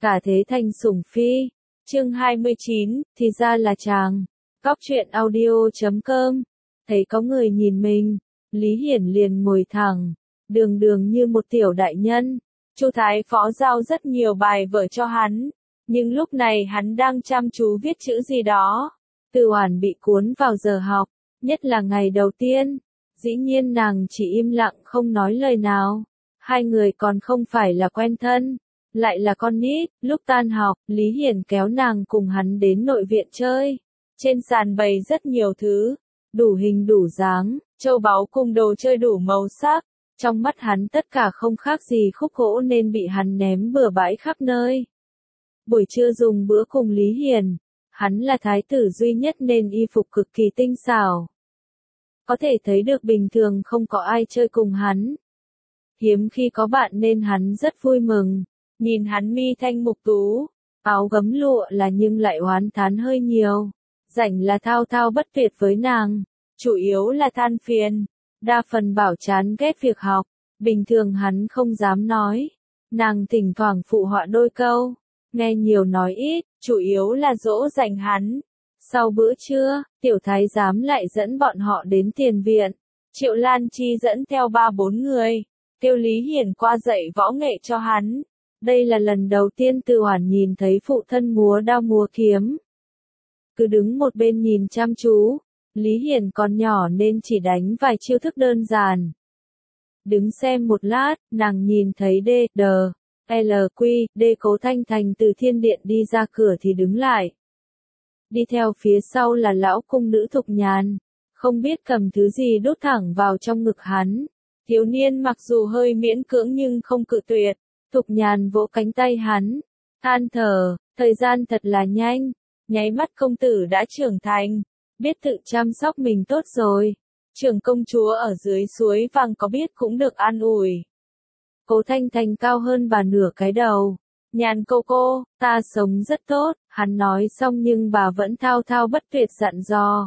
Cả thế thành sủng phi. Chương 29, thì ra là chàng. Góc truyện audio.com. Thấy có người nhìn mình, Lý Hiển liền ngồi thẳng, đường đường như một tiểu đại nhân. Chu Thái Phó giao rất nhiều bài vở cho hắn, nhưng lúc này hắn đang chăm chú viết chữ gì đó. Từ Oản bị cuốn vào giờ học, nhất là ngày đầu tiên. Dĩ nhiên nàng chỉ im lặng không nói lời nào. Hai người còn không phải là quen thân, lại là con nít. Lúc tan học, Lý Hiển kéo nàng cùng hắn đến nội viện chơi. Trên sàn bày rất nhiều thứ, đủ hình đủ dáng, châu báu cùng đồ chơi đủ màu sắc. Trong mắt hắn tất cả không khác gì khúc gỗ nên bị hắn ném bừa bãi khắp nơi. Buổi trưa dùng bữa cùng Lý Hiển, hắn là thái tử duy nhất nên y phục cực kỳ tinh xảo. Có thể thấy được bình thường không có ai chơi cùng hắn. Hiếm khi có bạn nên hắn rất vui mừng. Nhìn hắn mi thanh mục tú, áo gấm lụa là nhưng lại oán thán hơi nhiều. Rảnh là thao thao bất tuyệt với nàng, chủ yếu là than phiền, đa phần bảo chán ghét việc học. Bình thường hắn không dám nói, nàng thỉnh thoảng phụ họa đôi câu, nghe nhiều nói ít, chủ yếu là dỗ dành hắn. Sau bữa trưa, tiểu thái giám lại dẫn bọn họ đến tiền viện. Triệu Lan Chi dẫn theo 3-4 người, kêu Lý Hiển qua dạy võ nghệ cho hắn. Đây là lần đầu tiên Từ Oản nhìn thấy phụ thân múa đao múa kiếm. Cứ đứng một bên nhìn chăm chú, Lý Hiển còn nhỏ nên chỉ đánh vài chiêu thức đơn giản. Đứng xem một lát, nàng nhìn thấy D, Cố Thanh Thành từ thiên điện đi ra cửa thì đứng lại. Đi theo phía sau là lão cung nữ Thục Nhàn, không biết cầm thứ gì đút thẳng vào trong ngực hắn. Thiếu niên mặc dù hơi miễn cưỡng nhưng không cự tuyệt. Thục Nhàn vỗ cánh tay hắn, than thở, thời gian thật là nhanh, nháy mắt công tử đã trưởng thành, biết tự chăm sóc mình tốt rồi. Trưởng công chúa ở dưới suối vàng có biết cũng được an ủi. Cố Thanh Thành cao hơn bà nửa cái đầu. Nhàn cô, ta sống rất tốt, hắn nói xong nhưng bà vẫn thao thao bất tuyệt dặn dò.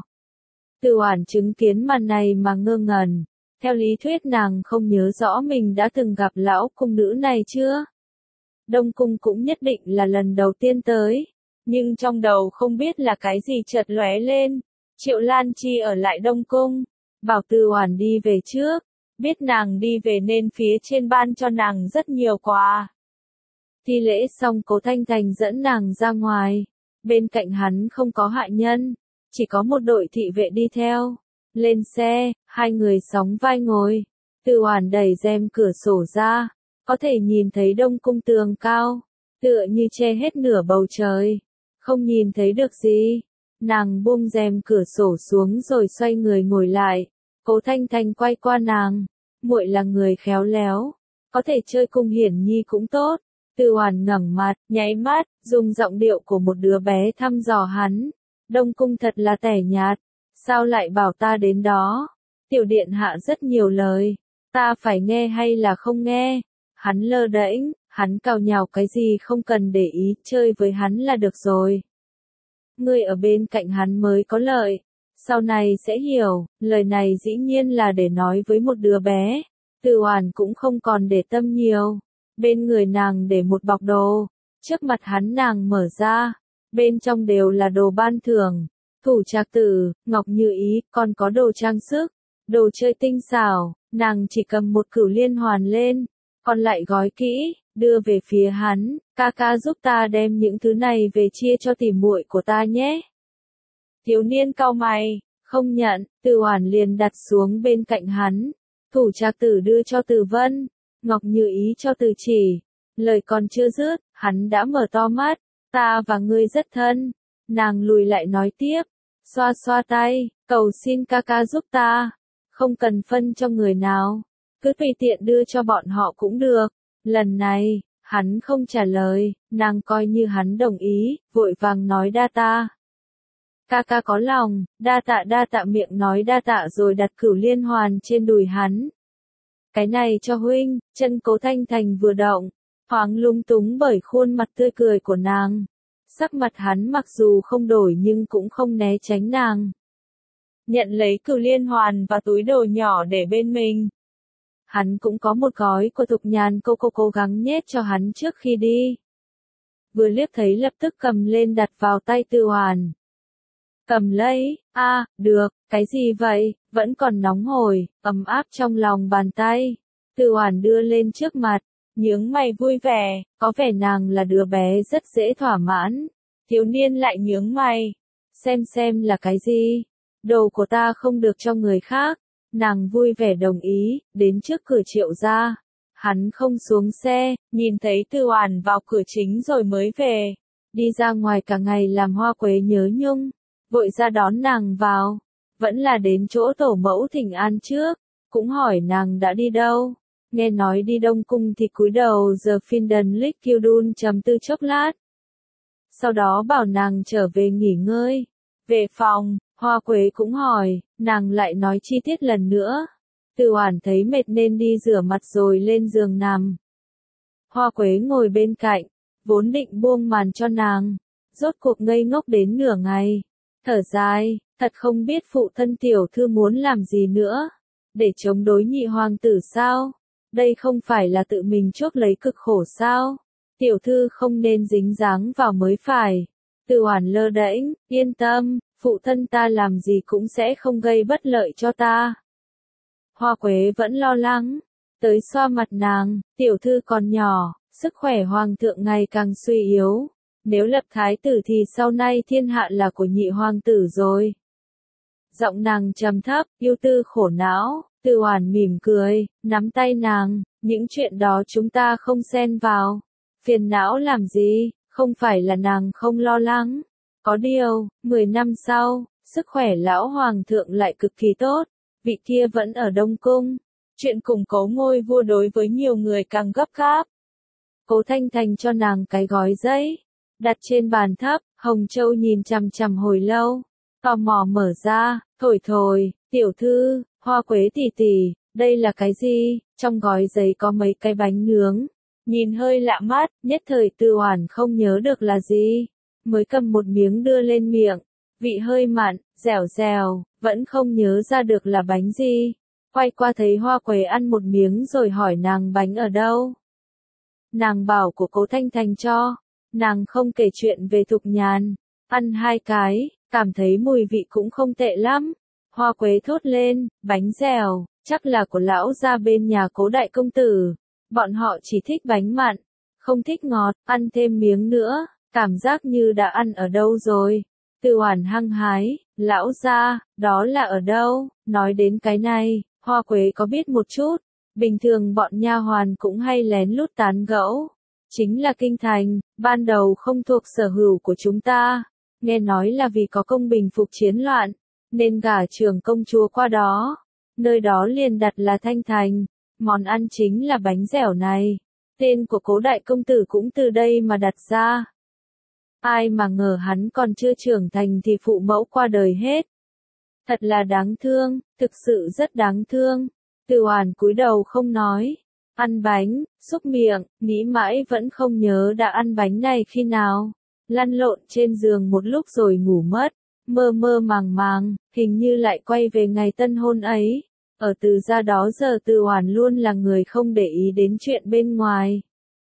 Từ Oản chứng kiến màn này mà ngơ ngẩn. Theo lý thuyết nàng không nhớ rõ mình đã từng gặp lão cung nữ này chưa? Đông cung cũng nhất định là lần đầu tiên tới. Nhưng trong đầu không biết là cái gì chợt lóe lên. Triệu Lan Chi ở lại Đông cung, bảo Từ Oản đi về trước. Biết nàng đi về nên phía trên ban cho nàng rất nhiều quà. Thi lễ xong Cố Thanh Thành dẫn nàng ra ngoài. Bên cạnh hắn không có hạ nhân, chỉ có một đội thị vệ đi theo. Lên xe, hai người sóng vai ngồi. Từ Oản đẩy rèm cửa sổ ra, có thể nhìn thấy Đông cung tường cao, tựa như che hết nửa bầu trời. Không nhìn thấy được gì. Nàng buông rèm cửa sổ xuống rồi xoay người ngồi lại. Cố Thanh Thành quay qua nàng, muội là người khéo léo, có thể chơi cùng Hiển Nhi cũng tốt. Từ Oản ngẩng mặt, nháy mắt, dùng giọng điệu của một đứa bé thăm dò hắn. Đông cung thật là tẻ nhạt, sao lại bảo ta đến đó? Tiểu điện hạ rất nhiều lời, ta phải nghe hay là không nghe? Hắn lơ đễnh, hắn cào nhào cái gì không cần để ý, chơi với hắn là được rồi. Ngươi ở bên cạnh hắn mới có lợi, sau này sẽ hiểu. Lời này dĩ nhiên là để nói với một đứa bé. Từ Oản cũng không còn để tâm nhiều. Bên người nàng để một bọc đồ, trước mặt hắn nàng mở ra, bên trong đều là đồ ban thưởng, thủ trạc tử, ngọc như ý, còn có đồ trang sức, đồ chơi tinh xảo. Nàng chỉ cầm một cửu liên hoàn lên, còn lại gói kỹ, đưa về phía hắn, ca ca giúp ta đem những thứ này về chia cho tỉ muội của ta nhé. Thiếu niên cau mày, không nhận. Từ Oản liền đặt xuống bên cạnh hắn, thủ trạc tử đưa cho Từ Vân, ngọc như ý cho Từ Chỉ. Lời còn chưa dứt, hắn đã mở to mắt, ta và ngươi rất thân. Nàng lùi lại nói tiếp, xoa xoa tay, cầu xin ca ca giúp ta, không cần phân cho người nào, cứ tùy tiện đưa cho bọn họ cũng được. Lần này, hắn không trả lời, nàng coi như hắn đồng ý, vội vàng nói đa tạ. Ca ca có lòng, đa tạ, miệng nói đa tạ rồi đặt cửu liên hoàn trên đùi hắn. Cái này cho huynh. Chân Cố Thanh Thành vừa động, thoáng lung túng bởi khuôn mặt tươi cười của nàng. Sắc mặt hắn mặc dù không đổi nhưng cũng không né tránh nàng. Nhận lấy cửu liên hoàn và túi đồ nhỏ để bên mình. Hắn cũng có một gói của Thục Nhàn, cô cố gắng nhét cho hắn trước khi đi. vừa liếc thấy lập tức cầm lên đặt vào tay Tư Hoàn. Cầm lấy, được, cái gì vậy, vẫn còn nóng hổi, ấm áp trong lòng bàn tay. Tư Hoàn đưa lên trước mặt, nhướng mày vui vẻ, có vẻ nàng là đứa bé rất dễ thỏa mãn. Thiếu niên lại nhướng mày, xem là cái gì, đồ của ta không được cho người khác. Nàng vui vẻ đồng ý, đến trước cửa Triệu gia. Hắn không xuống xe, nhìn thấy Tư Hoàn vào cửa chính rồi mới về. Đi ra ngoài cả ngày làm Hoa Quế nhớ nhung, vội ra đón nàng vào. Vẫn là đến chỗ tổ mẫu thỉnh an trước, cũng hỏi nàng đã đi đâu. Nghe nói đi Đông Cung thì cúi đầu giờ Finden Lick Kildun trầm tư chốc lát. Sau đó bảo nàng trở về nghỉ ngơi. Về phòng, Hoa Quế cũng hỏi, nàng lại nói chi tiết lần nữa. Tư Hoàn thấy mệt nên đi rửa mặt rồi lên giường nằm. Hoa Quế ngồi bên cạnh, vốn định buông màn cho nàng, rốt cuộc ngây ngốc đến nửa ngày. Thở dài, thật không biết phụ thân tiểu thư muốn làm gì nữa. Để chống đối nhị hoàng tử sao? Đây không phải là tự mình chuốc lấy cực khổ sao? Tiểu thư không nên dính dáng vào mới phải. Tư Hoàn lơ đễnh, yên tâm, phụ thân ta làm gì cũng sẽ không gây bất lợi cho ta. Hoa Quế vẫn lo lắng, tới xoa mặt nàng, tiểu thư còn nhỏ, sức khỏe hoàng thượng ngày càng suy yếu. Nếu lập thái tử thì sau này thiên hạ là của nhị hoàng tử rồi. Giọng nàng trầm thấp, yêu tư khổ não. Tư Hoàn mỉm cười, nắm tay nàng, những chuyện đó chúng ta không xen vào. Phiền não làm gì, không phải là nàng không lo lắng. Có điều, 10 năm sau, sức khỏe lão hoàng thượng lại cực kỳ tốt, vị kia vẫn ở Đông Cung. Chuyện củng cố ngôi vua đối với nhiều người càng gấp gáp. Cố Thanh Thành cho nàng cái gói giấy, đặt trên bàn thấp, Hồng Châu nhìn chằm chằm hồi lâu, tò mò mở ra, thổi, tiểu thư, Hoa Quế tỷ tỷ, đây là cái gì? Trong gói giấy có mấy cái bánh nướng, nhìn hơi lạ mắt, nhất thời Tư Hoàn không nhớ được là gì, mới cầm một miếng đưa lên miệng, vị hơi mặn, dẻo, vẫn không nhớ ra được là bánh gì. Quay qua thấy Hoa Quế ăn một miếng rồi hỏi nàng bánh ở đâu. Nàng bảo của Cố Thanh Thành cho, nàng không kể chuyện về Thục Nhàn, ăn 2 cái, cảm thấy mùi vị cũng không tệ lắm. Hoa Quế thốt lên, bánh dẻo, chắc là của lão gia bên nhà Cố đại công tử. Bọn họ chỉ thích bánh mặn, không thích ngọt, ăn thêm miếng nữa, cảm giác như đã ăn ở đâu rồi. Tư Hoàn hăng hái, lão gia, đó là ở đâu? Nói đến cái này, Hoa Quế có biết một chút. Bình thường bọn nha hoàn cũng hay lén lút tán gẫu. Chính là kinh thành, ban đầu không thuộc sở hữu của chúng ta. Nghe nói là vì có công bình phục chiến loạn, nên gả trưởng công chúa qua đó. Nơi đó liền đặt là Thanh Thành. Món ăn chính là bánh dẻo này. Tên của Cố đại công tử cũng từ đây mà đặt ra. Ai mà ngờ hắn còn chưa trưởng thành thì phụ mẫu qua đời hết. Thật là đáng thương, thực sự rất đáng thương. Tư Hoàn cúi đầu không nói. Ăn bánh, xúc miệng, nghĩ mãi vẫn không nhớ đã ăn bánh này khi nào. Lăn lộn trên giường một lúc rồi ngủ mất. Mơ màng, hình như lại quay về ngày tân hôn ấy. Ở từ ra đó giờ Tư Hoàn luôn là người không để ý đến chuyện bên ngoài.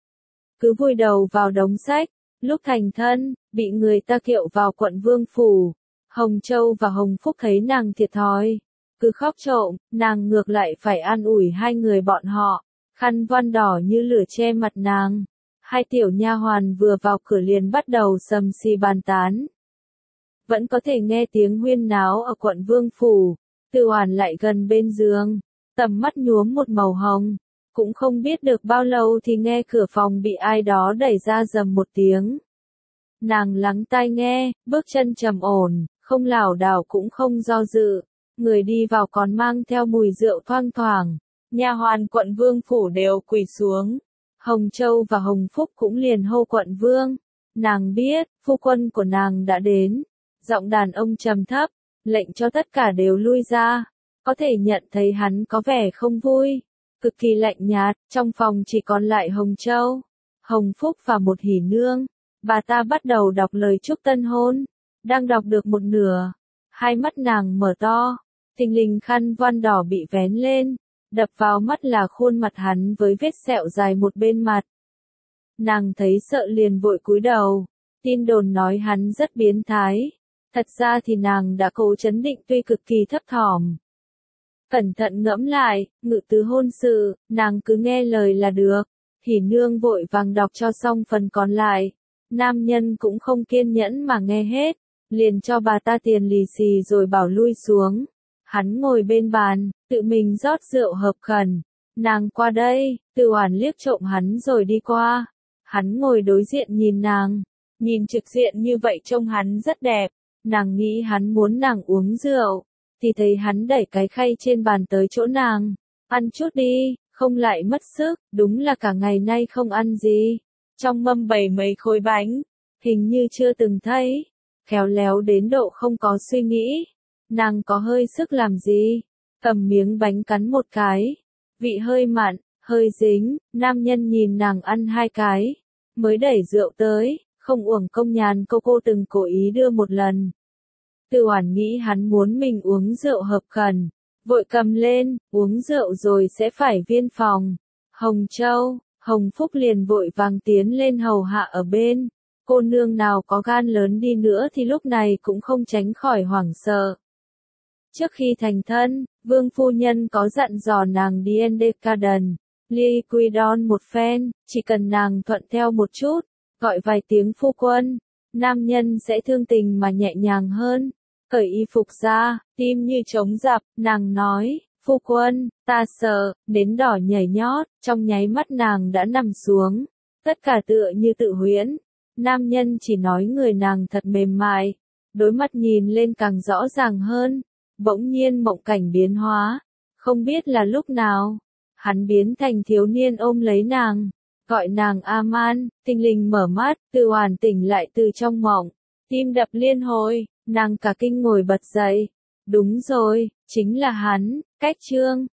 Cứ vùi đầu vào đống sách, lúc thành thân, bị người ta kiệu vào quận Vương Phủ. Hồng Châu và Hồng Phúc thấy nàng thiệt thòi, cứ khóc trộm, nàng ngược lại phải an ủi hai người bọn họ, khăn voan đỏ như lửa che mặt nàng. Hai tiểu nha hoàn vừa vào cửa liền bắt đầu sầm xì bàn tán. Vẫn có thể nghe tiếng huyên náo ở quận Vương Phủ. Tư Hoàn lại gần bên giường, tầm mắt nhuốm một màu hồng, cũng không biết được bao lâu thì nghe cửa phòng bị ai đó đẩy ra rầm một tiếng. Nàng lắng tai nghe, bước chân trầm ổn, không lảo đảo cũng không do dự, người đi vào còn mang theo mùi rượu thoang thoảng. Nha hoàn quận Vương Phủ đều quỳ xuống. Hồng Châu và Hồng Phúc cũng liền hô quận Vương. Nàng biết, phu quân của nàng đã đến. Giọng đàn ông trầm thấp, lệnh cho tất cả đều lui ra. Có thể nhận thấy hắn có vẻ không vui, cực kỳ lạnh nhạt. Trong phòng chỉ còn lại Hồng Châu, Hồng Phúc và một hỉ nương. Bà ta bắt đầu đọc lời chúc tân hôn. Đang đọc được một nửa, hai mắt nàng mở to, thình lình khăn voan đỏ bị vén lên, đập vào mắt là khuôn mặt hắn với vết sẹo dài một bên mặt. nàng thấy sợ liền vội cúi đầu. Tin đồn nói hắn rất biến thái. Thật ra thì nàng đã cố trấn định tuy cực kỳ thấp thỏm. Cẩn thận ngẫm lại, ngự tứ hôn sự, nàng cứ nghe lời là được. Hỉ nương vội vàng đọc cho xong phần còn lại. Nam nhân cũng không kiên nhẫn mà nghe hết, liền cho bà ta tiền lì xì rồi bảo lui xuống. Hắn ngồi bên bàn, tự mình rót rượu hợp khẩn. Nàng qua đây, Từ Oản liếc trộm hắn rồi đi qua. Hắn ngồi đối diện nhìn nàng, nhìn trực diện như vậy trông hắn rất đẹp. Nàng nghĩ hắn muốn nàng uống rượu, thì thấy hắn đẩy cái khay trên bàn tới chỗ nàng. Ăn chút đi, không lại mất sức, đúng là cả ngày nay không ăn gì. Trong mâm bày mấy khối bánh, hình như chưa từng thấy, khéo léo đến độ không có suy nghĩ. Nàng có hơi sức làm gì, cầm miếng bánh cắn một cái, vị hơi mặn, hơi dính, nam nhân nhìn nàng ăn hai cái, mới đẩy rượu tới, không uổng công nhàn cô từng cố ý đưa một lần. Từ Oản nghĩ hắn muốn mình uống rượu hợp khẩn, vội cầm lên, uống rượu rồi sẽ phải viên phòng. Hồng Châu, Hồng Phúc liền vội vàng tiến lên hầu hạ ở bên. Cô nương nào có gan lớn đi nữa thì lúc này cũng không tránh khỏi hoảng sợ. Trước khi thành thân, Vương phu nhân có dặn dò nàng đi Endecaden, Liquidon một phen, chỉ cần nàng thuận theo một chút, gọi vài tiếng phu quân, nam nhân sẽ thương tình mà nhẹ nhàng hơn. Cởi y phục ra, tim như trống rập, nàng nói, phu quân, ta sợ, đến đỏ nhảy nhót, trong nháy mắt nàng đã nằm xuống, tất cả tựa như tự huyễn. Nam nhân chỉ nói người nàng thật mềm mại, đôi mắt nhìn lên càng rõ ràng hơn, bỗng nhiên mộng cảnh biến hóa, không biết là lúc nào, hắn biến thành thiếu niên ôm lấy nàng, gọi nàng Aman, tinh linh mở mắt, Từ Oản tỉnh lại từ trong mộng, tim đập liên hồi. Nàng cả kinh ngồi bật dậy. Đúng rồi, chính là hắn, Cách Trương.